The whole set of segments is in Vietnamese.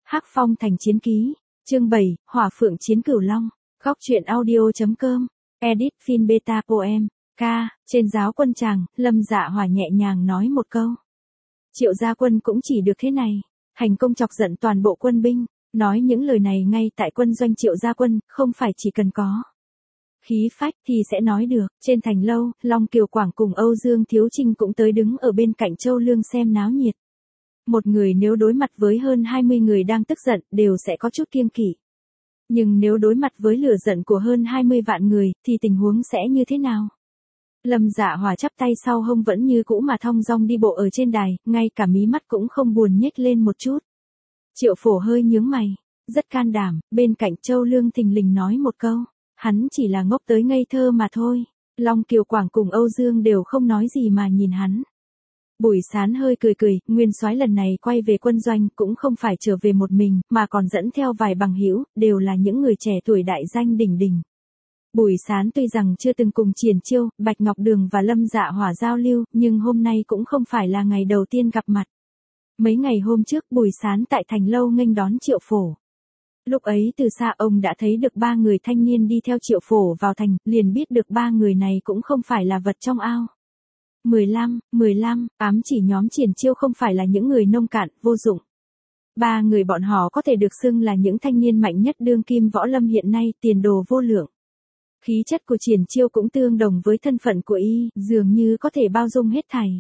Hắc Phong thành chiến ký, chương 7, Hỏa Phượng chiến Cửu Long, góc truyện audio.com, edit Fin Beta Poem, trên giáo quân tràng, Lâm Dạ Hỏa nhẹ nhàng nói một câu. Triệu gia quân cũng chỉ được thế này, hành công chọc giận toàn bộ quân binh, nói những lời này ngay tại quân doanh Triệu gia quân, không phải chỉ cần có khí phách thì sẽ nói được. Trên thành lâu, Long Kiều Quảng cùng Âu Dương Thiếu Trinh cũng tới đứng ở bên cạnh Châu Lương xem náo nhiệt. Một người nếu đối mặt với hơn 20 người đang tức giận, đều sẽ có chút kiêng kỵ. Nhưng nếu đối mặt với lửa giận của hơn 20 vạn người, thì tình huống sẽ như thế nào? Lâm Dạ Hỏa chắp tay sau hông vẫn như cũ mà thong dong đi bộ ở trên đài, ngay cả mí mắt cũng không buồn nhếch lên một chút. Triệu Phổ hơi nhướng mày, rất can đảm, bên cạnh Châu Lương thình lình nói một câu, hắn chỉ là ngốc tới ngây thơ mà thôi. Long Kiều Quảng cùng Âu Dương đều không nói gì mà nhìn hắn. Bùi Sán hơi cười cười, Nguyên soái lần này quay về quân doanh cũng không phải trở về một mình, mà còn dẫn theo vài bằng hữu, đều là những người trẻ tuổi đại danh đỉnh đỉnh. Bùi Sán tuy rằng chưa từng cùng Triển Chiêu, Bạch Ngọc Đường và Lâm Dạ Hỏa giao lưu, nhưng hôm nay cũng không phải là ngày đầu tiên gặp mặt. Mấy ngày hôm trước Bùi Sán tại thành lâu nghênh đón Triệu Phổ. Lúc ấy từ xa ông đã thấy được 3 người thanh niên đi theo Triệu Phổ vào thành, liền biết được 3 người này cũng không phải là vật trong ao. 15, ám chỉ nhóm Triển Chiêu không phải là những người nông cạn, vô dụng. 3 người bọn họ có thể được xưng là những thanh niên mạnh nhất đương kim võ lâm hiện nay, tiền đồ vô lượng. Khí chất của Triển Chiêu cũng tương đồng với thân phận của y, dường như có thể bao dung hết thảy.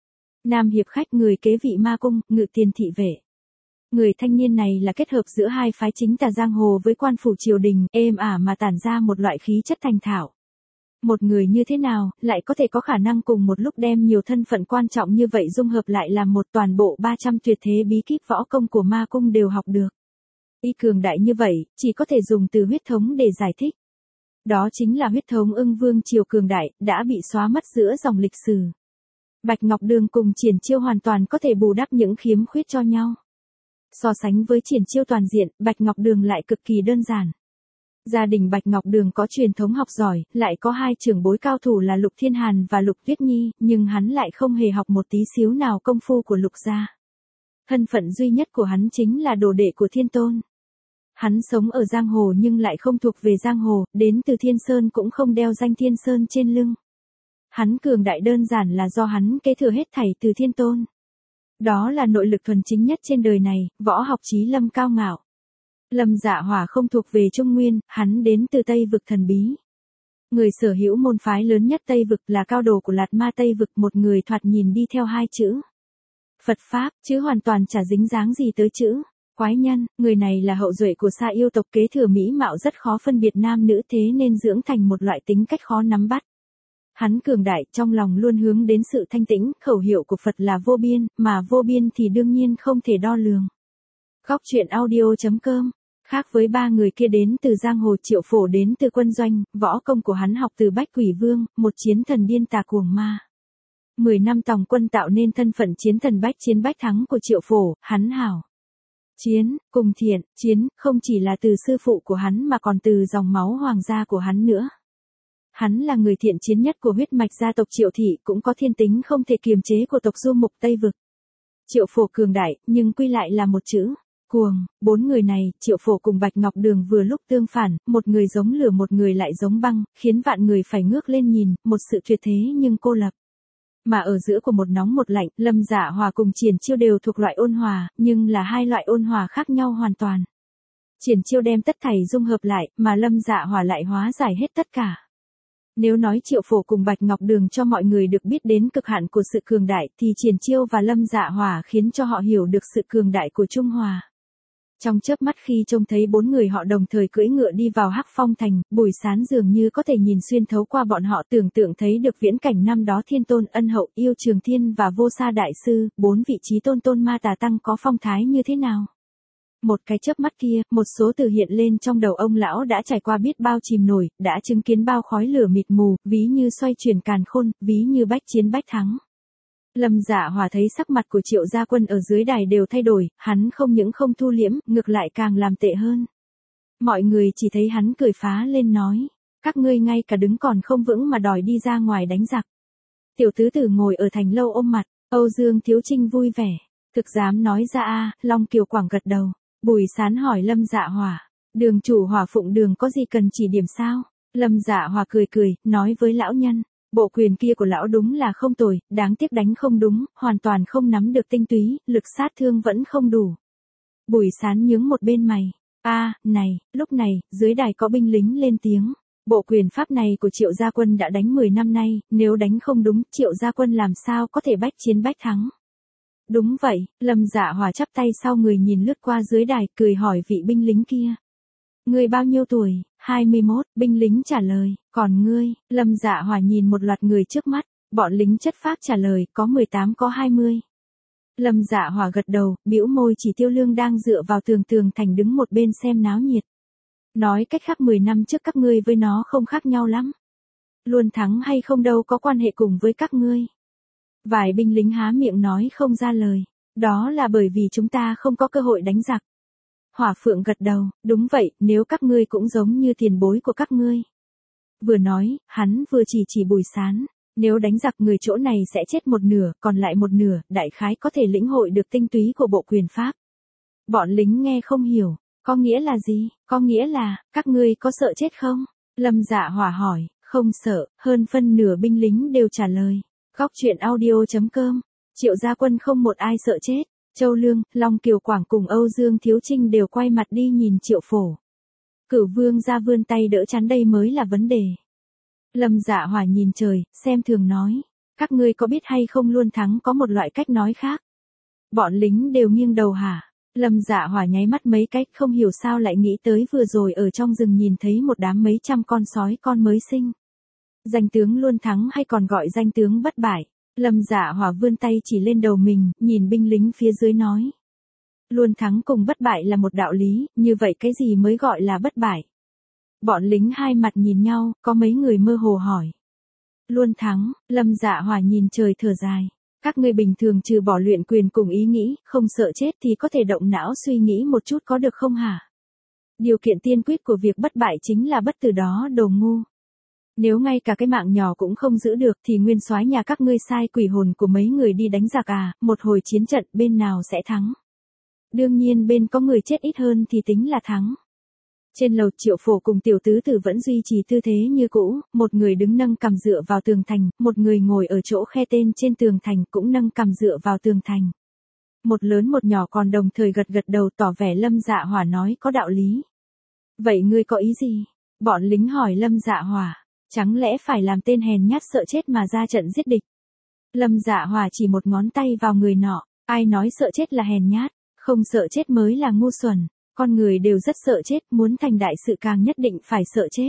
Nam hiệp khách người kế vị ma cung, ngự tiền thị vệ. Người thanh niên này là kết hợp giữa hai phái chính tà giang hồ với quan phủ triều đình, êm ả mà tản ra một loại khí chất thành thạo. Một người như thế nào, lại có thể có khả năng cùng một lúc đem nhiều thân phận quan trọng như vậy dung hợp lại làm một toàn bộ 300 tuyệt thế bí kíp võ công của ma cung đều học được. Y cường đại như vậy, chỉ có thể dùng từ huyết thống để giải thích. Đó chính là huyết thống Ưng Vương triều cường đại, đã bị xóa mất giữa dòng lịch sử. Bạch Ngọc Đường cùng Triển Chiêu hoàn toàn có thể bù đắp những khiếm khuyết cho nhau. So sánh với Triển Chiêu toàn diện, Bạch Ngọc Đường lại cực kỳ đơn giản. Gia đình Bạch Ngọc Đường có truyền thống học giỏi, lại có 2 trưởng bối cao thủ là Lục Thiên Hàn và Lục Tuyết Nhi, nhưng hắn lại không hề học một tí xíu nào công phu của Lục gia. Thân phận duy nhất của hắn chính là đồ đệ của Thiên Tôn. Hắn sống ở giang hồ nhưng lại không thuộc về giang hồ, đến từ Thiên Sơn cũng không đeo danh Thiên Sơn trên lưng. Hắn cường đại đơn giản là do hắn kế thừa hết thảy từ Thiên Tôn. Đó là nội lực thuần chính nhất trên đời này, võ học chí lâm cao ngạo. Lâm Dạ Hỏa không thuộc về Trung Nguyên, hắn đến từ Tây vực thần bí. Người sở hữu môn phái lớn nhất Tây vực là cao đồ của Lạt Ma Tây vực, một người thoạt nhìn đi theo 2 chữ Phật Pháp, chứ hoàn toàn chả dính dáng gì tới chữ Quái Nhân. Người này là hậu duệ của Sa yêu tộc, kế thừa mỹ mạo rất khó phân biệt nam nữ, thế nên dưỡng thành một loại tính cách khó nắm bắt. Hắn cường đại, trong lòng luôn hướng đến sự thanh tĩnh, khẩu hiệu của Phật là vô biên, mà vô biên thì đương nhiên không thể đo lường. Góc truyện audio.com. Khác với 3 người kia đến từ giang hồ, Triệu Phổ đến từ quân doanh, võ công của hắn học từ Bách Quỷ Vương, một chiến thần điên tà cuồng ma. 10 năm tòng quân tạo nên thân phận chiến thần bách chiến bách thắng của Triệu Phổ, hắn hảo chiến, cùng thiện, chiến, không chỉ là từ sư phụ của hắn mà còn từ dòng máu hoàng gia của hắn nữa. Hắn là người thiện chiến nhất của huyết mạch gia tộc Triệu thị, cũng có thiên tính không thể kiềm chế của tộc Du Mục Tây vực. Triệu Phổ cường đại, nhưng quy lại là một chữ cuồng. 4 người này, Triệu Phổ cùng Bạch Ngọc Đường vừa lúc tương phản, một người giống lửa một người lại giống băng, khiến vạn người phải ngước lên nhìn, một sự tuyệt thế nhưng cô lập. Mà ở giữa của một nóng một lạnh, Lâm Dạ Hỏa cùng Triển Chiêu đều thuộc loại ôn hòa, nhưng là 2 loại ôn hòa khác nhau hoàn toàn. Triển Chiêu đem tất thảy dung hợp lại, mà Lâm Dạ Hỏa lại hóa giải hết tất cả. Nếu nói Triệu Phổ cùng Bạch Ngọc Đường cho mọi người được biết đến cực hạn của sự cường đại, thì Triển Chiêu và Lâm Dạ Hỏa khiến cho họ hiểu được sự cường đại của Trung Hòa. Trong chớp mắt khi trông thấy 4 người họ đồng thời cưỡi ngựa đi vào Hắc Phong thành, Bùi Sán dường như có thể nhìn xuyên thấu qua bọn họ, tưởng tượng thấy được viễn cảnh năm đó Thiên Tôn, Ân Hậu, Yêu Trường Thiên và Vô Sa Đại Sư, 4 vị trí tôn ma tà tăng có phong thái như thế nào. Một cái chớp mắt kia, một số từ hiện lên trong đầu ông lão đã trải qua biết bao chìm nổi, đã chứng kiến bao khói lửa mịt mù, ví như xoay chuyển càn khôn, ví như bách chiến bách thắng. Lâm Dạ Hỏa thấy sắc mặt của Triệu gia quân ở dưới đài đều thay đổi, hắn không những không thu liễm, ngược lại càng làm tệ hơn. Mọi người chỉ thấy hắn cười phá lên nói, các ngươi ngay cả đứng còn không vững mà đòi đi ra ngoài đánh giặc. Tiểu tứ tử ngồi ở thành lâu ôm mặt, Âu Dương Thiếu Trinh vui vẻ, thực dám nói ra a. Long Kiều Quảng gật đầu. Bùi Sán hỏi Lâm Dạ Hỏa, đường chủ Hỏa Phụng Đường có gì cần chỉ điểm sao? Lâm Dạ Hỏa cười cười, nói với lão nhân, bộ quyền kia của lão đúng là không tồi, đáng tiếc đánh không đúng, hoàn toàn không nắm được tinh túy, lực sát thương vẫn không đủ. Bùi Sán nhướng một bên mày, này, lúc này, dưới đài có binh lính lên tiếng. Bộ quyền pháp này của Triệu Gia Quân đã đánh 10 năm nay, nếu đánh không đúng, Triệu Gia Quân làm sao có thể bách chiến bách thắng. Đúng vậy, Lâm Dạ Hỏa chắp tay sau người nhìn lướt qua dưới đài, cười hỏi vị binh lính kia. Ngươi bao nhiêu tuổi? 21, binh lính trả lời, còn ngươi? Lâm Dạ Hỏa nhìn một loạt người trước mắt, bọn lính chất phác trả lời, có 18 có 20. Lâm Dạ Hỏa gật đầu, bĩu môi chỉ Tiêu Lương đang dựa vào tường thành đứng một bên xem náo nhiệt. Nói cách khác 10 năm trước các ngươi với nó không khác nhau lắm. Luôn thắng hay không đâu có quan hệ cùng với các ngươi. Vài binh lính há miệng nói không ra lời. Đó là bởi vì chúng ta không có cơ hội đánh giặc. Hỏa Phượng gật đầu, đúng vậy, nếu các ngươi cũng giống như tiền bối của các ngươi. Vừa nói, hắn vừa chỉ Bùi Sán. Nếu đánh giặc người chỗ này sẽ chết một nửa, còn lại một nửa, đại khái có thể lĩnh hội được tinh túy của bộ quyền pháp. Bọn lính nghe không hiểu. Có nghĩa là gì? Có nghĩa là, các ngươi có sợ chết không? Lâm Dạ Hỏa hỏi, không sợ, hơn phân nửa binh lính đều trả lời. Góc truyện audio.com, Triệu Gia Quân không một ai sợ chết. Châu Lương, Long Kiều Quảng cùng Âu Dương Thiếu Trinh đều quay mặt đi nhìn Triệu Phổ. Cửu Vương ra vươn tay đỡ chắn đây mới là vấn đề. Lâm Dạ Hỏa nhìn trời, xem thường nói. Các ngươi có biết hay không luôn thắng có một loại cách nói khác. Bọn lính đều nghiêng đầu hả? Lâm Dạ Hỏa nháy mắt mấy cách không hiểu sao lại nghĩ tới vừa rồi ở trong rừng nhìn thấy một đám mấy trăm con sói con mới sinh. Danh tướng luôn thắng hay còn gọi danh tướng bất bại. Lâm Dạ Hỏa vươn tay chỉ lên đầu mình, nhìn binh lính phía dưới nói. Luôn thắng cùng bất bại là một đạo lý, như vậy cái gì mới gọi là bất bại? Bọn lính hai mặt nhìn nhau, có mấy người mơ hồ hỏi. Luôn thắng, Lâm Dạ Hỏa nhìn trời thở dài. Các ngươi bình thường trừ bỏ luyện quyền cùng ý nghĩ, không sợ chết thì có thể động não suy nghĩ một chút có được không hả? Điều kiện tiên quyết của việc bất bại chính là bất tử đó đồ ngu. Nếu ngay cả cái mạng nhỏ cũng không giữ được thì nguyên soái nhà các ngươi sai quỷ hồn của mấy người đi đánh giặc một hồi chiến trận bên nào sẽ thắng? Đương nhiên bên có người chết ít hơn thì tính là thắng. Trên lầu Triệu Phổ cùng tiểu tứ tử vẫn duy trì tư thế như cũ, một người đứng nâng cằm dựa vào tường thành, một người ngồi ở chỗ khe tên trên tường thành cũng nâng cằm dựa vào tường thành. Một lớn một nhỏ còn đồng thời gật đầu tỏ vẻ Lâm Dạ Hỏa nói có đạo lý. Vậy ngươi có ý gì? Bọn lính hỏi Lâm Dạ Hỏa, chẳng lẽ phải làm tên hèn nhát sợ chết mà ra trận giết địch? Lâm Dạ Hỏa chỉ một ngón tay vào người nọ, ai nói sợ chết là hèn nhát, không sợ chết mới là ngu xuẩn. Con người đều rất sợ chết, muốn thành đại sự càng nhất định phải sợ chết.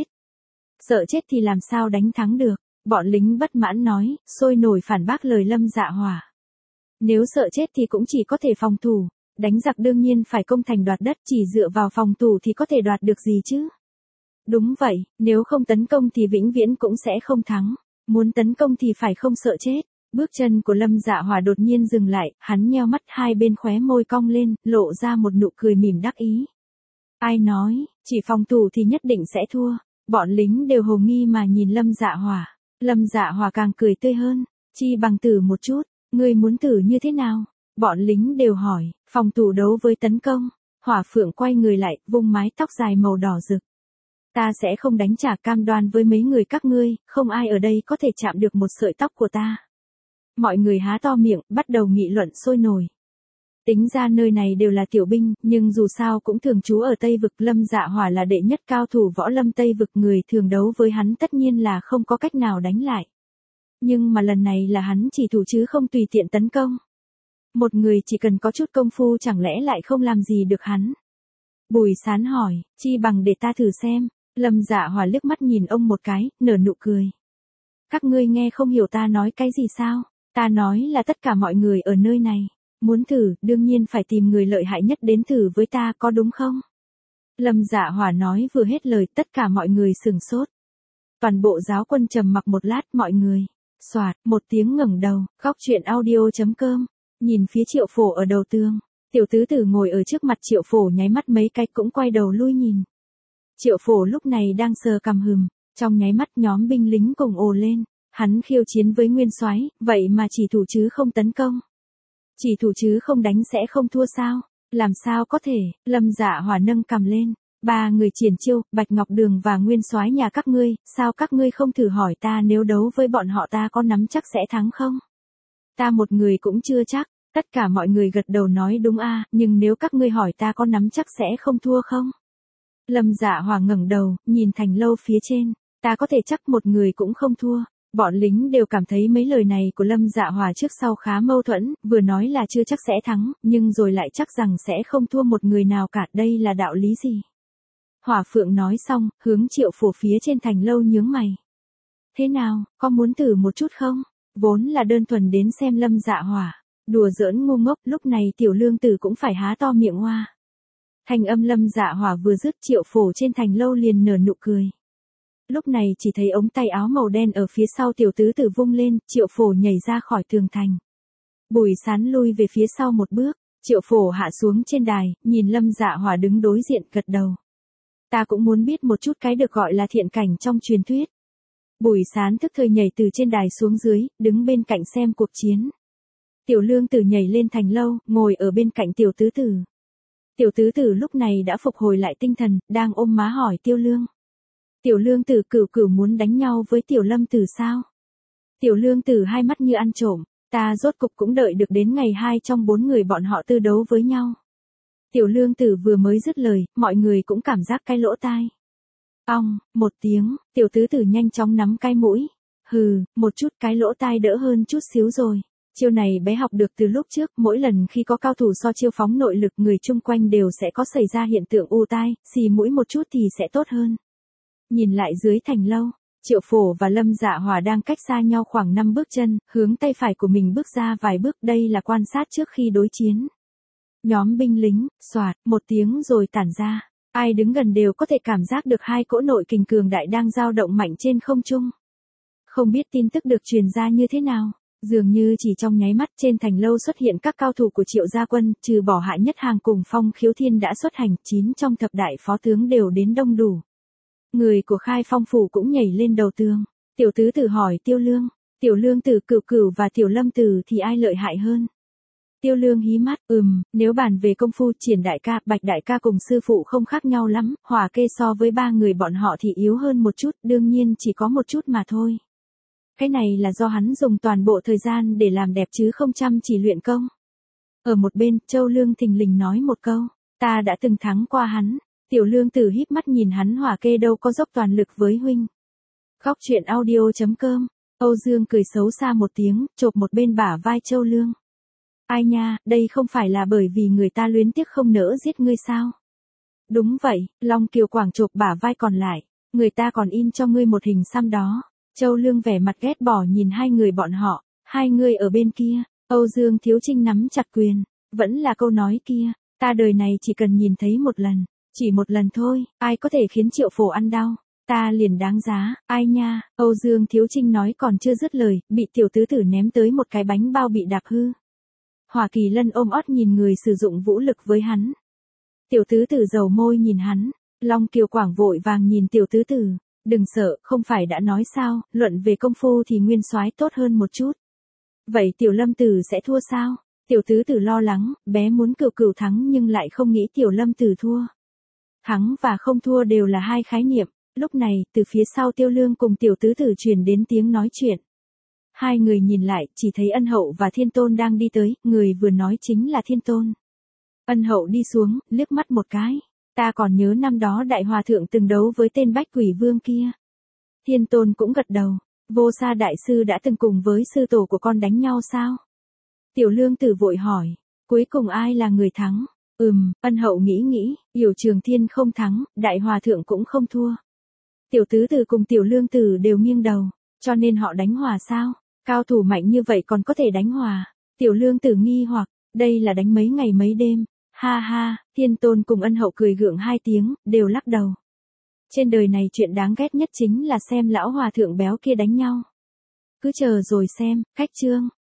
Sợ chết thì làm sao đánh thắng được? Bọn lính bất mãn nói, sôi nổi phản bác lời Lâm Dạ Hỏa. Nếu sợ chết thì cũng chỉ có thể phòng thủ, đánh giặc đương nhiên phải công thành đoạt đất, chỉ dựa vào phòng thủ thì có thể đoạt được gì chứ? Đúng vậy, nếu không tấn công thì vĩnh viễn cũng sẽ không thắng, muốn tấn công thì phải không sợ chết. Bước chân của Lâm Dạ Hỏa đột nhiên dừng lại, hắn nheo mắt hai bên khóe môi cong lên, lộ ra một nụ cười mỉm đắc ý. Ai nói, chỉ phòng thủ thì nhất định sẽ thua. Bọn lính đều hồ nghi mà nhìn Lâm Dạ Hỏa. Lâm Dạ Hỏa càng cười tươi hơn, chi bằng thử một chút, ngươi muốn thử như thế nào? Bọn lính đều hỏi, phòng thủ đấu với tấn công. Hỏa Phượng quay người lại, vung mái tóc dài màu đỏ rực. Ta sẽ không đánh trả, cam đoan với mấy người các ngươi, không ai ở đây có thể chạm được một sợi tóc của ta. Mọi người há to miệng, bắt đầu nghị luận sôi nổi. Tính ra nơi này đều là tiểu binh, nhưng dù sao cũng thường trú ở Tây Vực. Lâm Dạ Hỏa là đệ nhất cao thủ võ lâm Tây Vực, người thường đấu với hắn tất nhiên là không có cách nào đánh lại. Nhưng mà lần này là hắn chỉ thủ chứ không tùy tiện tấn công. Một người chỉ cần có chút công phu chẳng lẽ lại không làm gì được hắn? Bùi Sán hỏi, chi bằng để ta thử xem. Lâm Dạ Hỏa liếc mắt nhìn ông một cái, nở nụ cười. Các ngươi nghe không hiểu ta nói cái gì sao? Ta nói là tất cả mọi người ở nơi này. Muốn thử, đương nhiên phải tìm người lợi hại nhất đến thử với ta, có đúng không? Lâm Dạ Hỏa nói vừa hết lời, tất cả mọi người sửng sốt. Toàn bộ giáo quân trầm mặc một lát, mọi người. Soạt, một tiếng ngẩng đầu, góc truyện audio.com. Nhìn phía Triệu Phổ ở đầu tường. Tiểu tứ tử ngồi ở trước mặt Triệu Phổ nháy mắt mấy cái cũng quay đầu lui nhìn. Triệu Phổ lúc này đang sờ cằm hừm. Trong nháy mắt nhóm binh lính cùng ồ lên. Hắn khiêu chiến với nguyên soái, vậy mà chỉ thủ chứ không tấn công. Chỉ thủ chứ không đánh sẽ không thua sao? Làm sao có thể, Lâm Dạ Hỏa nâng cằm lên. Ba người Triển Chiêu, Bạch Ngọc Đường và Nguyên Soái nhà các ngươi, sao các ngươi không thử hỏi ta nếu đấu với bọn họ ta có nắm chắc sẽ thắng không? Ta một người cũng chưa chắc, tất cả mọi người gật đầu nói đúng a, nhưng nếu các ngươi hỏi ta có nắm chắc sẽ không thua không? Lâm Dạ Hỏa ngẩng đầu, nhìn thành lâu phía trên, ta có thể chắc một người cũng không thua. Bọn lính đều cảm thấy mấy lời này của Lâm Dạ Hỏa trước sau khá mâu thuẫn, vừa nói là chưa chắc sẽ thắng, nhưng rồi lại chắc rằng sẽ không thua một người nào cả, đây là đạo lý gì? Hỏa Phượng nói xong, hướng Triệu Phổ phía trên thành lâu nhướng mày. Thế nào, có muốn thử một chút không? Vốn là đơn thuần đến xem Lâm Dạ Hỏa, đùa giỡn ngu ngốc, lúc này Tiểu Lương Tử cũng phải há to miệng hoa. Thanh âm Lâm Dạ Hỏa vừa dứt, Triệu Phổ trên thành lâu liền nở nụ cười. Lúc này chỉ thấy ống tay áo màu đen ở phía sau Tiểu Tứ Tử vung lên, Triệu Phổ nhảy ra khỏi tường thành. Bùi Sán lui về phía sau một bước, Triệu Phổ hạ xuống trên đài, nhìn Lâm Dạ Hỏa đứng đối diện, gật đầu. Ta cũng muốn biết một chút cái được gọi là thiện cảnh trong truyền thuyết. Bùi Sán thức thời nhảy từ trên đài xuống dưới, đứng bên cạnh xem cuộc chiến. Tiểu Lương Tử nhảy lên thành lâu, ngồi ở bên cạnh Tiểu Tứ Tử. Tiểu Tứ Tử lúc này đã phục hồi lại tinh thần, đang ôm má hỏi Tiêu Lương. Tiểu Lương Tử, Cửu muốn đánh nhau với Tiểu Lâm Tử sao? Tiểu Lương Tử hai mắt như ăn trộm, ta rốt cục cũng đợi được đến ngày 2 trong 4 người bọn họ tư đấu với nhau. Tiểu Lương Tử vừa mới dứt lời, mọi người cũng cảm giác cái lỗ tai. Ong, một tiếng, Tiểu Tứ Tử nhanh chóng nắm cái mũi. Hừ, một chút cái lỗ tai đỡ hơn chút xíu rồi. Chiêu này bé học được từ lúc trước, mỗi lần khi có cao thủ so chiêu phóng nội lực, người chung quanh đều sẽ có xảy ra hiện tượng u tai, xì mũi một chút thì sẽ tốt hơn. Nhìn lại dưới thành lâu, Triệu Phổ và Lâm Dạ Hỏa đang cách xa nhau khoảng 5 bước chân, hướng tay phải của mình bước ra vài bước, đây là quan sát trước khi đối chiến. Nhóm binh lính, xoạt, một tiếng rồi tản ra, ai đứng gần đều có thể cảm giác được hai cỗ nội kình cường đại đang dao động mạnh trên không trung. Không biết tin tức được truyền ra như thế nào, dường như chỉ trong nháy mắt trên thành lâu xuất hiện các cao thủ của Triệu gia quân, trừ bỏ Hạ Nhất Hàng cùng Phong Khiếu Thiên đã xuất hành, 9 trong thập đại phó tướng đều đến đông đủ. Người của Khai Phong phủ cũng nhảy lên đầu tường. Tiểu Tứ Tử hỏi Tiêu Lương, Tiểu Lương Tử, Cửu và Tiểu Lâm Tử thì ai lợi hại hơn? Tiêu Lương hí mắt, nếu bàn về công phu, Triển đại ca, Bạch đại ca cùng sư phụ không khác nhau lắm, Hỏa Kê so với ba người bọn họ thì yếu hơn một chút, đương nhiên chỉ có một chút mà thôi. Cái này là do hắn dùng toàn bộ thời gian để làm đẹp chứ không chăm chỉ luyện công. Ở một bên, Châu Lương thình lình nói một câu, ta đã từng thắng qua hắn. Tiểu Lương Tử híp mắt nhìn hắn, Hỏa Kê đâu có dốc toàn lực với huynh. Góc truyện audio.com, Âu Dương cười xấu xa một tiếng, chộp một bên bả vai Châu Lương. Ai nha, đây không phải là bởi vì người ta luyến tiếc không nỡ giết ngươi sao? Đúng vậy, Long Kiều Quảng chộp bả vai còn lại, người ta còn in cho ngươi một hình xăm đó. Châu Lương vẻ mặt ghét bỏ nhìn hai người bọn họ, hai người ở bên kia. Âu Dương Thiếu Trinh nắm chặt quyền, vẫn là câu nói kia, ta đời này chỉ cần nhìn thấy một lần, chỉ một lần thôi, ai có thể khiến Triệu Phổ ăn đau, ta liền đáng giá, ai nha. Âu Dương Thiếu Trinh nói còn chưa dứt lời, bị Tiểu Tứ Tử ném tới một cái bánh bao bị đạp hư. Hỏa Kỳ Lân ôm ót nhìn người sử dụng vũ lực với hắn. Tiểu Tứ Tử dầu môi nhìn hắn, Long Kiều Quảng vội vàng nhìn Tiểu Tứ Tử, đừng sợ, không phải đã nói sao, luận về công phu thì Nguyên Soái tốt hơn một chút. Vậy Tiểu Lâm Tử sẽ thua sao? Tiểu Tứ Tử lo lắng, bé muốn Cửu thắng nhưng lại không nghĩ Tiểu Lâm Tử thua. Thắng và không thua đều là hai khái niệm. Lúc này, từ phía sau Tiêu Lương cùng Tiểu Tứ Tử truyền đến tiếng nói chuyện. Hai người nhìn lại, chỉ thấy Ân Hậu và Thiên Tôn đang đi tới, người vừa nói chính là Thiên Tôn. Ân Hậu đi xuống, liếc mắt một cái. Ta còn nhớ năm đó Đại Hòa Thượng từng đấu với tên Bách Quỷ Vương kia. Thiên Tôn cũng gật đầu. Vô Sa Đại Sư đã từng cùng với sư tổ của con đánh nhau sao? Tiểu Lương Tử vội hỏi. Cuối cùng ai là người thắng? Ân Hậu nghĩ, Yểu Trường Thiên không thắng, Đại Hòa Thượng cũng không thua. Tiểu Tứ Tử cùng Tiểu Lương Tử đều nghiêng đầu. Cho nên họ đánh hòa sao? Cao thủ mạnh như vậy còn có thể đánh hòa. Tiểu Lương Tử nghi hoặc, đây là đánh mấy ngày mấy đêm. Ha ha, Thiên Tôn cùng Ân Hậu cười gượng hai tiếng, đều lắc đầu. Trên đời này chuyện đáng ghét nhất chính là xem lão hòa thượng béo kia đánh nhau. Cứ chờ rồi xem, khách chương.